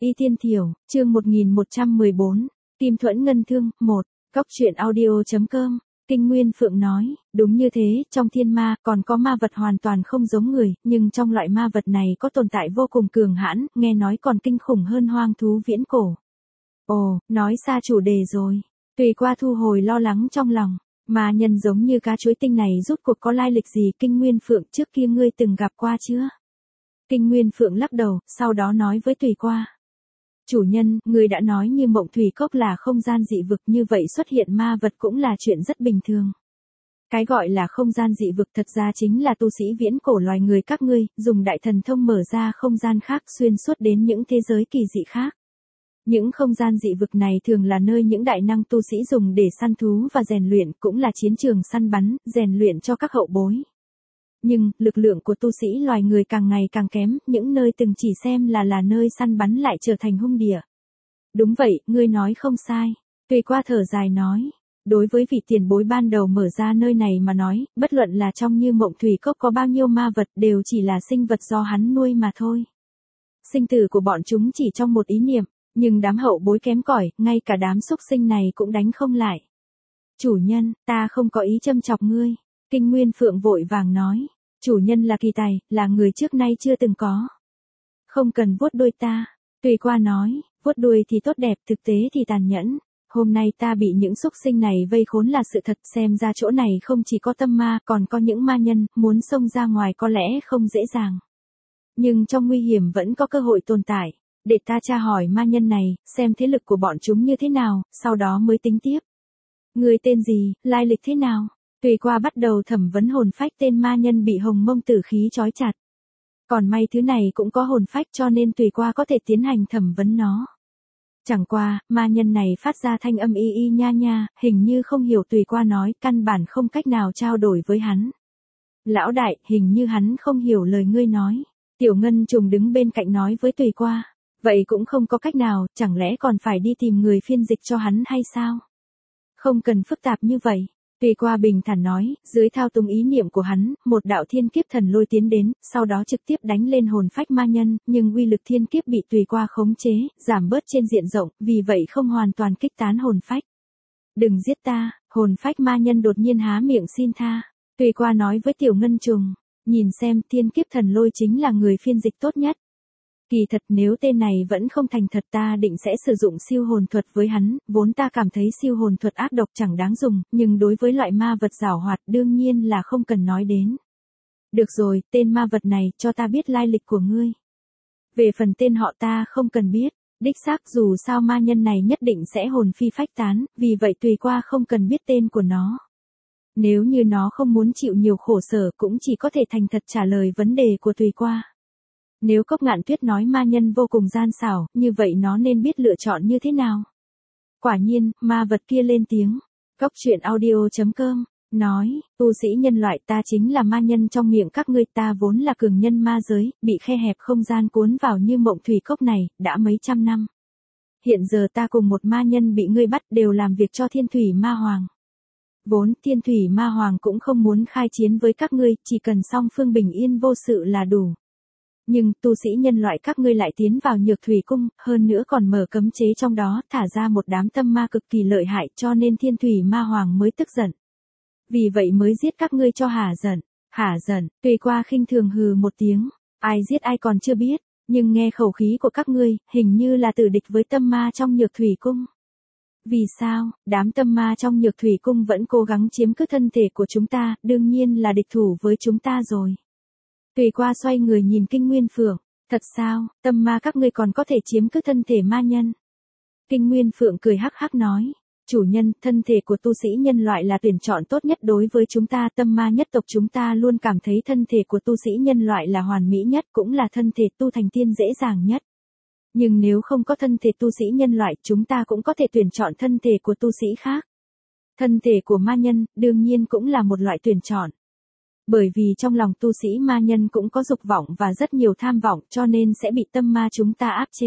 Y Tiên Thiểu, chương 1114, Kim Thuẫn Ngân Thương, 1, Góc truyện audio.com, Kinh Nguyên Phượng nói, đúng như thế, trong thiên ma, còn có ma vật hoàn toàn không giống người, nhưng trong loại ma vật này có tồn tại vô cùng cường hãn, nghe nói còn kinh khủng hơn hoang thú viễn cổ. Ồ, nói xa chủ đề rồi. Tùy qua thu hồi lo lắng trong lòng, ma nhân giống như cá chuối tinh này rút cuộc có lai lịch gì? Kinh Nguyên Phượng, trước kia ngươi từng gặp qua chưa? Kinh Nguyên Phượng lắc đầu, sau đó nói với Tùy qua. Chủ nhân, người đã nói như Mộng Thủy Cốc là không gian dị vực, như vậy xuất hiện ma vật cũng là chuyện rất bình thường. Cái gọi là không gian dị vực thật ra chính là tu sĩ viễn cổ loài người các ngươi, dùng đại thần thông mở ra không gian khác xuyên suốt đến những thế giới kỳ dị khác. Những không gian dị vực này thường là nơi những đại năng tu sĩ dùng để săn thú và rèn luyện, cũng là chiến trường săn bắn, rèn luyện cho các hậu bối. Nhưng, lực lượng của tu sĩ loài người càng ngày càng kém, những nơi từng chỉ xem là nơi săn bắn lại trở thành hung địa. Đúng vậy, ngươi nói không sai. Tùy qua thở dài nói. Đối với vị tiền bối ban đầu mở ra nơi này mà nói, bất luận là trong như Mộng Thủy Cốc có bao nhiêu ma vật đều chỉ là sinh vật do hắn nuôi mà thôi. Sinh tử của bọn chúng chỉ trong một ý niệm, nhưng đám hậu bối kém cỏi, ngay cả đám súc sinh này cũng đánh không lại. Chủ nhân, ta không có ý châm chọc ngươi. Kinh Nguyên Phượng vội vàng nói. Chủ nhân là kỳ tài, là người trước nay chưa từng có. Không cần vuốt đuôi ta. Tùy qua nói, vuốt đuôi thì tốt đẹp, thực tế thì tàn nhẫn. Hôm nay ta bị những súc sinh này vây khốn là sự thật, xem ra chỗ này không chỉ có tâm ma, còn có những ma nhân, muốn xông ra ngoài có lẽ không dễ dàng. Nhưng trong nguy hiểm vẫn có cơ hội tồn tại. Để ta tra hỏi ma nhân này, xem thế lực của bọn chúng như thế nào, sau đó mới tính tiếp. Người tên gì, lai lịch thế nào? Tùy qua bắt đầu thẩm vấn hồn phách tên ma nhân bị hồng mông tử khí trói chặt. Còn may thứ này cũng có hồn phách cho nên Tùy qua có thể tiến hành thẩm vấn nó. Chẳng qua, ma nhân này phát ra thanh âm y y nha nha, hình như không hiểu Tùy qua nói, căn bản không cách nào trao đổi với hắn. Lão đại, hình như hắn không hiểu lời ngươi nói. Tiểu Ngân Trùng đứng bên cạnh nói với Tùy qua. Vậy cũng không có cách nào, chẳng lẽ còn phải đi tìm người phiên dịch cho hắn hay sao? Không cần phức tạp như vậy. Tùy qua bình thản nói, dưới thao túng ý niệm của hắn, một đạo thiên kiếp thần lôi tiến đến, sau đó trực tiếp đánh lên hồn phách ma nhân, nhưng uy lực thiên kiếp bị Tùy qua khống chế, giảm bớt trên diện rộng, vì vậy không hoàn toàn kích tán hồn phách. Đừng giết ta, hồn phách ma nhân đột nhiên há miệng xin tha. Tùy qua nói với Tiểu Ngân Trùng, nhìn xem thiên kiếp thần lôi chính là người phiên dịch tốt nhất. Kỳ thật nếu tên này vẫn không thành thật ta định sẽ sử dụng siêu hồn thuật với hắn, vốn ta cảm thấy siêu hồn thuật ác độc chẳng đáng dùng, nhưng đối với loại ma vật giảo hoạt đương nhiên là không cần nói đến. Được rồi, tên ma vật này cho ta biết lai lịch của ngươi. Về phần tên họ ta không cần biết, đích xác dù sao ma nhân này nhất định sẽ hồn phi phách tán, vì vậy Tùy qua không cần biết tên của nó. Nếu như nó không muốn chịu nhiều khổ sở cũng chỉ có thể thành thật trả lời vấn đề của Tùy qua. Nếu Cốc Ngạn Tuyết nói ma nhân vô cùng gian xảo, như vậy nó nên biết lựa chọn như thế nào? Quả nhiên, ma vật kia lên tiếng. Góc truyện audio.com, nói, tu sĩ nhân loại ta chính là ma nhân trong miệng các ngươi, ta vốn là cường nhân ma giới, bị khe hẹp không gian cuốn vào như Mộng Thủy Cốc này, đã mấy trăm năm. Hiện giờ ta cùng một ma nhân bị ngươi bắt đều làm việc cho Thiên Thủy Ma Hoàng. Vốn Thiên Thủy Ma Hoàng cũng không muốn khai chiến với các ngươi, chỉ cần song phương bình yên vô sự là đủ. Nhưng, tu sĩ nhân loại các ngươi lại tiến vào Nhược Thủy Cung, hơn nữa còn mở cấm chế trong đó, thả ra một đám tâm ma cực kỳ lợi hại cho nên Thiên Thủy Ma Hoàng mới tức giận. Vì vậy mới giết các ngươi cho hả giận. Hả giận, Tùy qua khinh thường hừ một tiếng, ai giết ai còn chưa biết, nhưng nghe khẩu khí của các ngươi, hình như là tử địch với tâm ma trong Nhược Thủy Cung. Vì sao, đám tâm ma trong Nhược Thủy Cung vẫn cố gắng chiếm cứ thân thể của chúng ta, đương nhiên là địch thủ với chúng ta rồi. Tùy qua xoay người nhìn Kinh Nguyên Phượng, thật sao, tâm ma các ngươi còn có thể chiếm cứ thân thể ma nhân. Kinh Nguyên Phượng cười hắc hắc nói, chủ nhân, thân thể của tu sĩ nhân loại là tuyển chọn tốt nhất đối với chúng ta, tâm ma nhất tộc chúng ta luôn cảm thấy thân thể của tu sĩ nhân loại là hoàn mỹ nhất, cũng là thân thể tu thành tiên dễ dàng nhất. Nhưng nếu không có thân thể tu sĩ nhân loại, chúng ta cũng có thể tuyển chọn thân thể của tu sĩ khác. Thân thể của ma nhân, đương nhiên cũng là một loại tuyển chọn. Bởi vì trong lòng tu sĩ ma nhân cũng có dục vọng và rất nhiều tham vọng cho nên sẽ bị tâm ma chúng ta áp chế.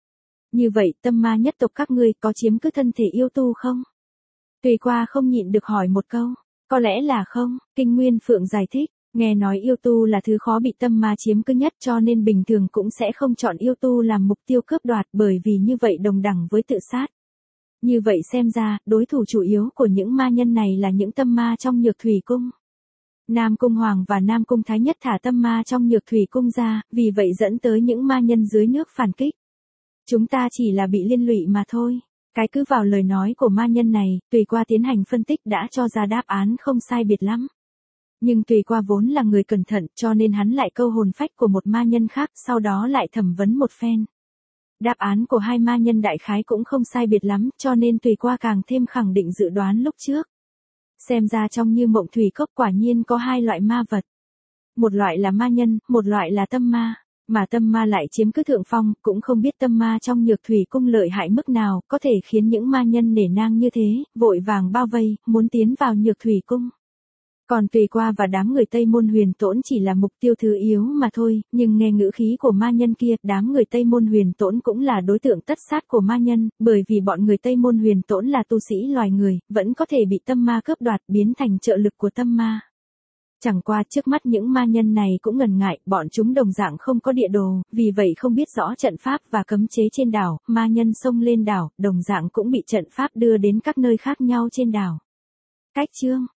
Như vậy tâm ma nhất tộc các ngươi có chiếm cứ thân thể yêu tu không? Tùy qua không nhịn được hỏi một câu. Có lẽ là không, Kinh Nguyên Phượng giải thích. Nghe nói yêu tu là thứ khó bị tâm ma chiếm cứ nhất cho nên bình thường cũng sẽ không chọn yêu tu làm mục tiêu cướp đoạt bởi vì như vậy đồng đẳng với tự sát. Như vậy xem ra, đối thủ chủ yếu của những ma nhân này là những tâm ma trong Nhược Thủy Cung. Nam Cung Hoàng và Nam Cung Thái Nhất thả tâm ma trong Nhược Thủy Cung ra, vì vậy dẫn tới những ma nhân dưới nước phản kích. Chúng ta chỉ là bị liên lụy mà thôi. Cái cứ vào lời nói của ma nhân này, Tùy Qua tiến hành phân tích đã cho ra đáp án không sai biệt lắm. Nhưng Tùy Qua vốn là người cẩn thận cho nên hắn lại câu hồn phách của một ma nhân khác, sau đó lại thẩm vấn một phen. Đáp án của hai ma nhân đại khái cũng không sai biệt lắm, cho nên Tùy Qua càng thêm khẳng định dự đoán lúc trước. Xem ra trong Như Mộng Thủy Cốc quả nhiên có hai loại ma vật. Một loại là ma nhân, một loại là tâm ma. Mà tâm ma lại chiếm cứ thượng phong, cũng không biết tâm ma trong Nhược Thủy Cung lợi hại mức nào, có thể khiến những ma nhân nể nang như thế, vội vàng bao vây, muốn tiến vào Nhược Thủy Cung. Còn Tùy Qua và đám người Tây Môn Huyền Tỗn chỉ là mục tiêu thứ yếu mà thôi, nhưng nghe ngữ khí của ma nhân kia, đám người Tây Môn Huyền Tỗn cũng là đối tượng tất sát của ma nhân, bởi vì bọn người Tây Môn Huyền Tỗn là tu sĩ loài người, vẫn có thể bị tâm ma cướp đoạt biến thành trợ lực của tâm ma. Chẳng qua trước mắt những ma nhân này cũng ngần ngại, bọn chúng đồng dạng không có địa đồ, vì vậy không biết rõ trận pháp và cấm chế trên đảo, ma nhân xông lên đảo, đồng dạng cũng bị trận pháp đưa đến các nơi khác nhau trên đảo. Cách chương